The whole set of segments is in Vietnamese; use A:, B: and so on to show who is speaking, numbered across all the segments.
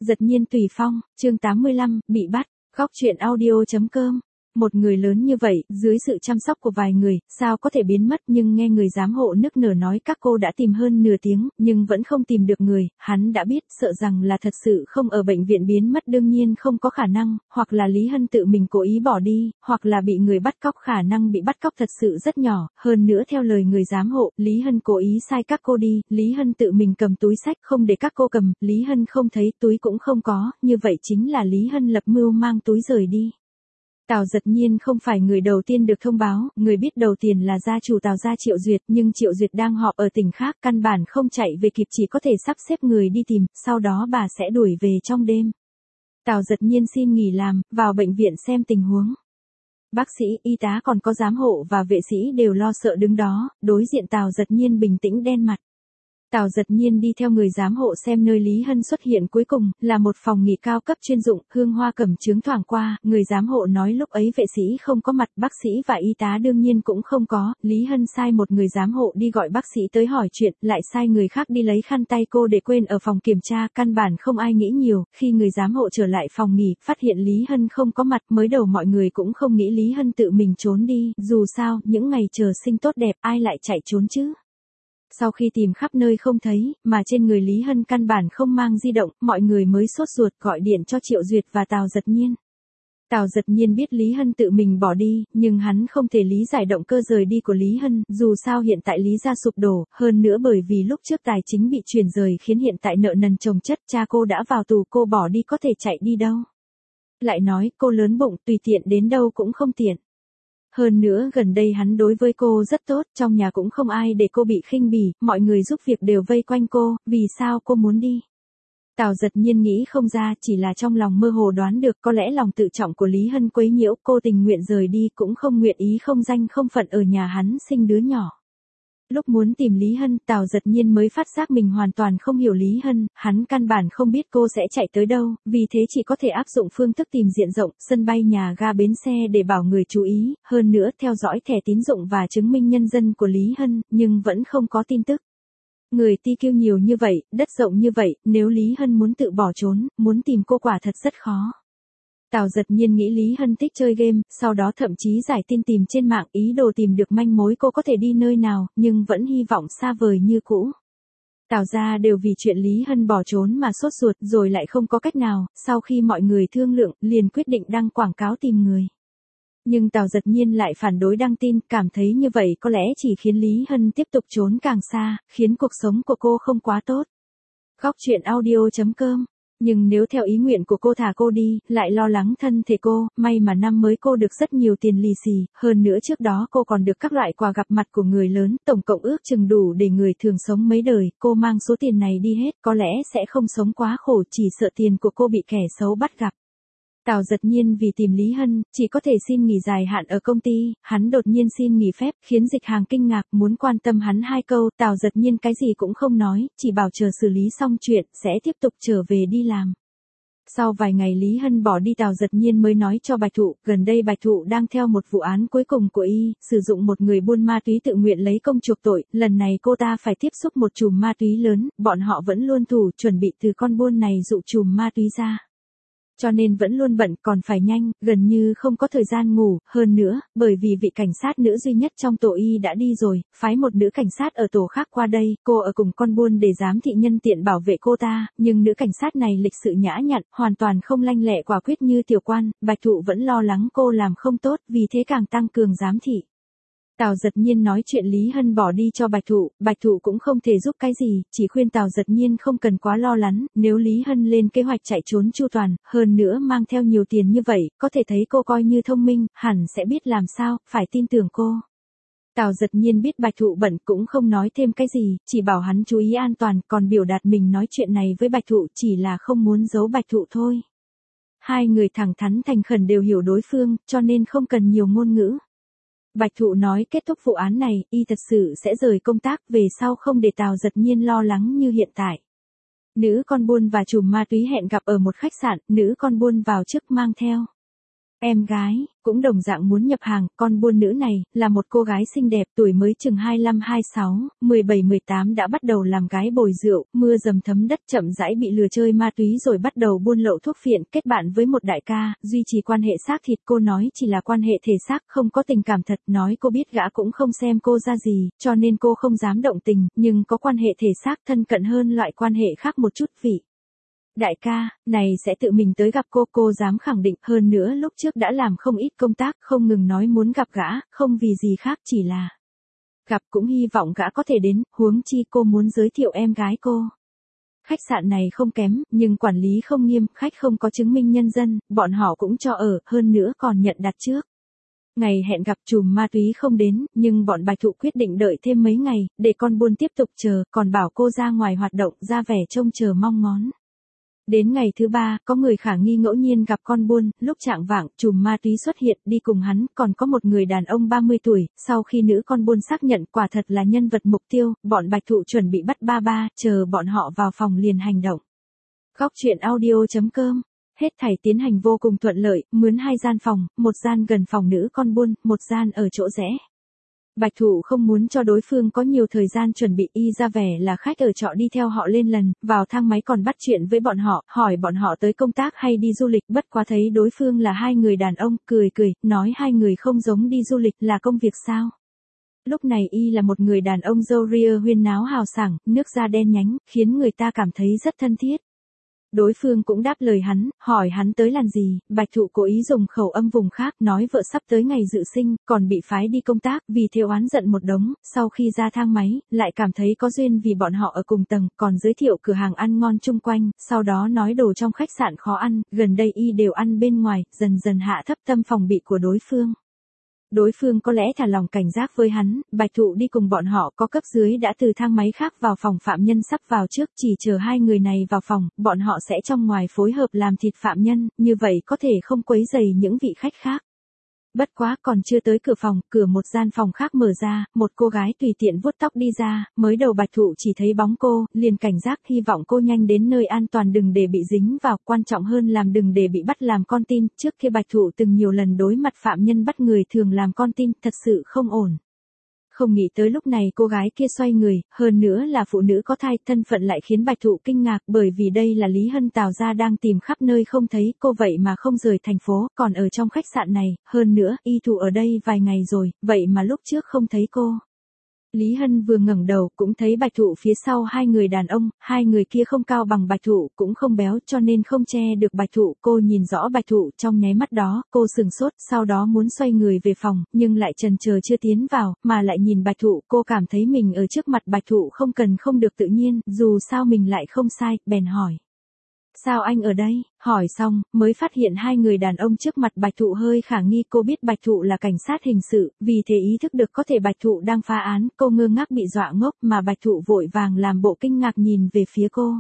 A: Giật nhiên tùy phong, chương 85, bị bắt, góc truyện audio.com. Một người lớn như vậy, dưới sự chăm sóc của vài người, sao có thể biến mất, nhưng nghe người giám hộ nức nở nói các cô đã tìm hơn nửa tiếng, nhưng vẫn không tìm được người, hắn đã biết, sợ rằng là thật sự không ở bệnh viện biến mất đương nhiên không có khả năng, hoặc là Lý Hân tự mình cố ý bỏ đi, hoặc là bị người bắt cóc, khả năng bị bắt cóc thật sự rất nhỏ, hơn nữa theo lời người giám hộ, Lý Hân cố ý sai các cô đi, Lý Hân tự mình cầm túi sách không để các cô cầm, Lý Hân không thấy túi cũng không có, như vậy chính là Lý Hân lập mưu mang túi rời đi. Tào Giật Nhiên không phải người đầu tiên được thông báo, người biết đầu tiên là gia chủ Tào gia Triệu Duyệt, nhưng Triệu Duyệt đang họp ở tỉnh khác, căn bản không chạy về kịp, chỉ có thể sắp xếp người đi tìm, sau đó bà sẽ đuổi về trong đêm. Tào Giật Nhiên xin nghỉ làm, vào bệnh viện xem tình huống. Bác sĩ, y tá còn có giám hộ và vệ sĩ đều lo sợ đứng đó, đối diện Tào Giật Nhiên bình tĩnh đen mặt. Tào Giật Nhiên đi theo người giám hộ xem nơi Lý Hân xuất hiện cuối cùng, là một phòng nghỉ cao cấp chuyên dụng, hương hoa cẩm chướng thoảng qua, người giám hộ nói lúc ấy vệ sĩ không có mặt, bác sĩ và y tá đương nhiên cũng không có, Lý Hân sai một người giám hộ đi gọi bác sĩ tới hỏi chuyện, lại sai người khác đi lấy khăn tay cô để quên ở phòng kiểm tra, căn bản không ai nghĩ nhiều, khi người giám hộ trở lại phòng nghỉ, phát hiện Lý Hân không có mặt, mới đầu mọi người cũng không nghĩ Lý Hân tự mình trốn đi, dù sao, những ngày chờ sinh tốt đẹp, ai lại chạy trốn chứ? Sau khi tìm khắp nơi không thấy, mà trên người Lý Hân căn bản không mang di động, mọi người mới sốt ruột gọi điện cho Triệu Duyệt và Tào Giật Nhiên. Tào Giật Nhiên biết Lý Hân tự mình bỏ đi, nhưng hắn không thể lý giải động cơ rời đi của Lý Hân, dù sao hiện tại Lý gia sụp đổ, hơn nữa bởi vì lúc trước tài chính bị chuyển rời khiến hiện tại nợ nần chồng chất, cha cô đã vào tù, cô bỏ đi có thể chạy đi đâu. Lại nói, cô lớn bụng, tùy tiện đến đâu cũng không tiện. Hơn nữa gần đây hắn đối với cô rất tốt, trong nhà cũng không ai để cô bị khinh bỉ, mọi người giúp việc đều vây quanh cô, vì sao cô muốn đi? Tào Giật Nhiên nghĩ không ra, chỉ là trong lòng mơ hồ đoán được, có lẽ lòng tự trọng của Lý Hân quấy nhiễu, cô tình nguyện rời đi cũng không nguyện ý không danh không phận ở nhà hắn sinh đứa nhỏ. Lúc muốn tìm Lý Hân, Tào Giật Nhiên mới phát giác mình hoàn toàn không hiểu Lý Hân, hắn căn bản không biết cô sẽ chạy tới đâu, vì thế chỉ có thể áp dụng phương thức tìm diện rộng, sân bay, nhà ga, bến xe để bảo người chú ý, hơn nữa theo dõi thẻ tín dụng và chứng minh nhân dân của Lý Hân, nhưng vẫn không có tin tức. Người TQ nhiều như vậy, đất rộng như vậy, nếu Lý Hân muốn tự bỏ trốn, muốn tìm cô quả thật rất khó. Tào Giật Nhiên nghĩ Lý Hân thích chơi game, sau đó thậm chí giải tin tìm trên mạng, ý đồ tìm được manh mối cô có thể đi nơi nào, nhưng vẫn hy vọng xa vời như cũ. Tào gia đều vì chuyện Lý Hân bỏ trốn mà sốt ruột, rồi lại không có cách nào, sau khi mọi người thương lượng, liền quyết định đăng quảng cáo tìm người. Nhưng Tào Giật Nhiên lại phản đối đăng tin, cảm thấy như vậy có lẽ chỉ khiến Lý Hân tiếp tục trốn càng xa, khiến cuộc sống của cô không quá tốt. Góc truyện audio.com. Nhưng nếu theo ý nguyện của cô thả cô đi, lại lo lắng thân thể cô, may mà năm mới cô được rất nhiều tiền lì xì, hơn nữa trước đó cô còn được các loại quà gặp mặt của người lớn, tổng cộng ước chừng đủ để người thường sống mấy đời, cô mang số tiền này đi hết, có lẽ sẽ không sống quá khổ, chỉ sợ tiền của cô bị kẻ xấu bắt gặp. Tào Giật Nhiên vì tìm Lý Hân, chỉ có thể xin nghỉ dài hạn ở công ty, hắn đột nhiên xin nghỉ phép, khiến Dịch Hàng kinh ngạc, muốn quan tâm hắn hai câu, Tào Giật Nhiên cái gì cũng không nói, chỉ bảo chờ xử lý xong chuyện, sẽ tiếp tục trở về đi làm. Sau vài ngày Lý Hân bỏ đi, Tào Giật Nhiên mới nói cho Bạch Thụ, gần đây Bạch Thụ đang theo một vụ án cuối cùng của y, sử dụng một người buôn ma túy tự nguyện lấy công chuộc tội, lần này cô ta phải tiếp xúc một chùm ma túy lớn, bọn họ vẫn luôn thủ chuẩn bị từ con buôn này dụ chùm ma túy ra. Cho nên vẫn luôn bận, còn phải nhanh, gần như không có thời gian ngủ, hơn nữa, bởi vì vị cảnh sát nữ duy nhất trong tổ y đã đi rồi, phái một nữ cảnh sát ở tổ khác qua đây, cô ở cùng con buôn để giám thị nhân tiện bảo vệ cô ta, nhưng nữ cảnh sát này lịch sự nhã nhặn, hoàn toàn không lanh lẹ quả quyết như tiểu quan, Bạch Thụ vẫn lo lắng cô làm không tốt, vì thế càng tăng cường giám thị. Tào Giật Nhiên nói chuyện Lý Hân bỏ đi cho Bạch Thụ cũng không thể giúp cái gì, chỉ khuyên Tào Giật Nhiên không cần quá lo lắng, nếu Lý Hân lên kế hoạch chạy trốn chu toàn, hơn nữa mang theo nhiều tiền như vậy, có thể thấy cô coi như thông minh, hẳn sẽ biết làm sao, phải tin tưởng cô. Tào Giật Nhiên biết Bạch Thụ bận cũng không nói thêm cái gì, chỉ bảo hắn chú ý an toàn, còn biểu đạt mình nói chuyện này với Bạch Thụ chỉ là không muốn giấu Bạch Thụ thôi. Hai người thẳng thắn thành khẩn đều hiểu đối phương, cho nên không cần nhiều ngôn ngữ. Bạch Thụ nói kết thúc vụ án này, y thật sự sẽ rời công tác, về sau không để Tào Giật Nhiên lo lắng như hiện tại. Nữ con buôn và chùm ma túy hẹn gặp ở một khách sạn, nữ con buôn vào trước mang theo Em gái, cũng đồng dạng muốn nhập hàng, con buôn nữ này, là một cô gái xinh đẹp, tuổi mới chừng 25-26, 17-18 đã bắt đầu làm gái bồi rượu, mưa dầm thấm đất chậm rãi bị lừa chơi ma túy rồi bắt đầu buôn lậu thuốc phiện, kết bạn với một đại ca, duy trì quan hệ xác thịt. Cô nói chỉ là quan hệ thể xác, không có tình cảm thật, nói cô biết gã cũng không xem cô ra gì, cho nên cô không dám động tình, nhưng có quan hệ thể xác thân cận hơn loại quan hệ khác một chút vị. Đại ca, này sẽ tự mình tới gặp cô dám khẳng định, hơn nữa lúc trước đã làm không ít công tác, không ngừng nói muốn gặp gã, không vì gì khác chỉ là gặp, cũng hy vọng gã có thể đến, huống chi cô muốn giới thiệu em gái cô. Khách sạn này không kém, nhưng quản lý không nghiêm, khách không có chứng minh nhân dân, bọn họ cũng cho ở, hơn nữa còn nhận đặt trước. Ngày hẹn gặp trùm ma túy không đến, nhưng bọn Bạch Thụ quyết định đợi thêm mấy ngày, để con buôn tiếp tục chờ, còn bảo cô ra ngoài hoạt động, ra vẻ trông chờ mong ngóng. Đến ngày thứ 3, có người khả nghi ngẫu nhiên gặp con buôn, lúc chạng vạng, trùm ma túy xuất hiện, đi cùng hắn, còn có một người đàn ông 30 tuổi, sau khi nữ con buôn xác nhận quả thật là nhân vật mục tiêu, bọn Bạch Thụ chuẩn bị bắt ba, chờ bọn họ vào phòng liền hành động. Góc truyện audio.com. Hết thảy tiến hành vô cùng thuận lợi, mướn 2 gian phòng, một gian gần phòng nữ con buôn, một gian ở chỗ rẽ. Bạch Thụ không muốn cho đối phương có nhiều thời gian chuẩn bị, y ra vẻ là khách ở trọ đi theo họ lên lần, vào thang máy còn bắt chuyện với bọn họ, hỏi bọn họ tới công tác hay đi du lịch, bất quá thấy đối phương là 2 người đàn ông, cười, nói 2 người không giống đi du lịch, là công việc sao. Lúc này y là một người đàn ông râu ria huyên náo hào sảng, nước da đen nhánh, khiến người ta cảm thấy rất thân thiết. Đối phương cũng đáp lời hắn, hỏi hắn tới làm gì, Bạch Thụ cố ý dùng khẩu âm vùng khác, nói vợ sắp tới ngày dự sinh, còn bị phái đi công tác, vì thiếu oán giận một đống, sau khi ra thang máy, lại cảm thấy có duyên vì bọn họ ở cùng tầng, còn giới thiệu cửa hàng ăn ngon chung quanh, sau đó nói đồ trong khách sạn khó ăn, gần đây y đều ăn bên ngoài, dần dần hạ thấp tâm phòng bị của đối phương. Đối phương có lẽ thả lòng cảnh giác với hắn, Bạch Thụ đi cùng bọn họ, có cấp dưới đã từ thang máy khác vào phòng phạm nhân sắp vào trước, chỉ chờ 2 người này vào phòng, bọn họ sẽ trong ngoài phối hợp làm thịt phạm nhân, như vậy có thể không quấy rầy những vị khách khác. Bất quá còn chưa tới cửa phòng, cửa một gian phòng khác mở ra, một cô gái tùy tiện vuốt tóc đi ra, mới đầu Bạch Thụ chỉ thấy bóng cô, liền cảnh giác hy vọng cô nhanh đến nơi an toàn đừng để bị dính vào, quan trọng hơn làm đừng để bị bắt làm con tin, trước kia Bạch Thụ từng nhiều lần đối mặt phạm nhân bắt người thường làm con tin, thật sự không ổn. Không nghĩ tới lúc này cô gái kia xoay người, hơn nữa là phụ nữ có thai, thân phận lại khiến Bạch Thụ kinh ngạc bởi vì đây là Lý Hân Tào gia đang tìm khắp nơi không thấy cô vậy mà không rời thành phố, còn ở trong khách sạn này, hơn nữa, y thủ ở đây vài ngày rồi, vậy mà lúc trước không thấy cô. Lý Hân vừa ngẩng đầu cũng thấy Bạch Thụ phía sau 2 người đàn ông, 2 người kia không cao bằng Bạch Thụ, cũng không béo cho nên không che được Bạch Thụ, cô nhìn rõ Bạch Thụ trong nháy mắt đó, cô sừng sốt, sau đó muốn xoay người về phòng, nhưng lại chần chờ chưa tiến vào, mà lại nhìn Bạch Thụ, cô cảm thấy mình ở trước mặt Bạch Thụ không được tự nhiên, dù sao mình lại không sai, bèn hỏi. Sao anh ở đây? Hỏi xong, mới phát hiện 2 người đàn ông trước mặt Bạch Thụ hơi khả nghi, cô biết Bạch Thụ là cảnh sát hình sự, vì thế ý thức được có thể Bạch Thụ đang phá án, cô ngơ ngác bị dọa ngốc mà Bạch Thụ vội vàng làm bộ kinh ngạc nhìn về phía cô.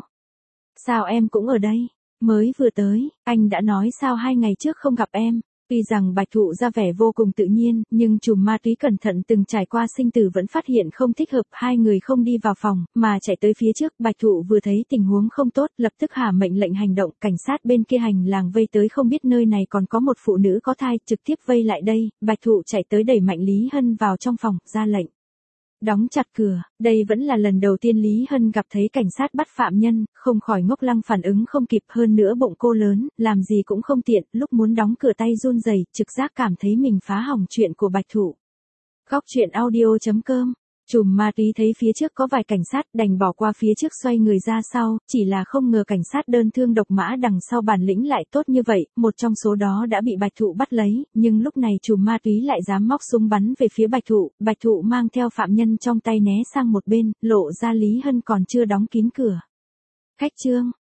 A: Sao em cũng ở đây? Mới vừa tới, anh đã nói sao 2 ngày trước không gặp em. Tuy rằng Bạch Thụ ra vẻ vô cùng tự nhiên, nhưng trùm ma túy cẩn thận từng trải qua sinh tử vẫn phát hiện không thích hợp, 2 người không đi vào phòng, mà chạy tới phía trước, Bạch Thụ vừa thấy tình huống không tốt, lập tức hạ mệnh lệnh hành động, cảnh sát bên kia hành lang vây tới không biết nơi này còn có một phụ nữ có thai, trực tiếp vây lại đây, Bạch Thụ chạy tới đẩy mạnh Lý Hân vào trong phòng, ra lệnh. Đóng chặt cửa, đây vẫn là lần đầu tiên Lý Hân gặp thấy cảnh sát bắt phạm nhân, không khỏi ngốc lăng phản ứng không kịp, hơn nữa bụng cô lớn, làm gì cũng không tiện, lúc muốn đóng cửa tay run rẩy, trực giác cảm thấy mình phá hỏng chuyện của Bạch Thụ. Góc truyện audio.com. Trùm ma túy thấy phía trước có vài cảnh sát đành bỏ qua phía trước xoay người ra sau, chỉ là không ngờ cảnh sát đơn thương độc mã đằng sau bản lĩnh lại tốt như vậy, một trong số đó đã bị Bạch Thụ bắt lấy, nhưng lúc này trùm ma túy lại dám móc súng bắn về phía Bạch Thụ mang theo phạm nhân trong tay né sang một bên, lộ ra Lý Hân còn chưa đóng kín cửa. Khách trương,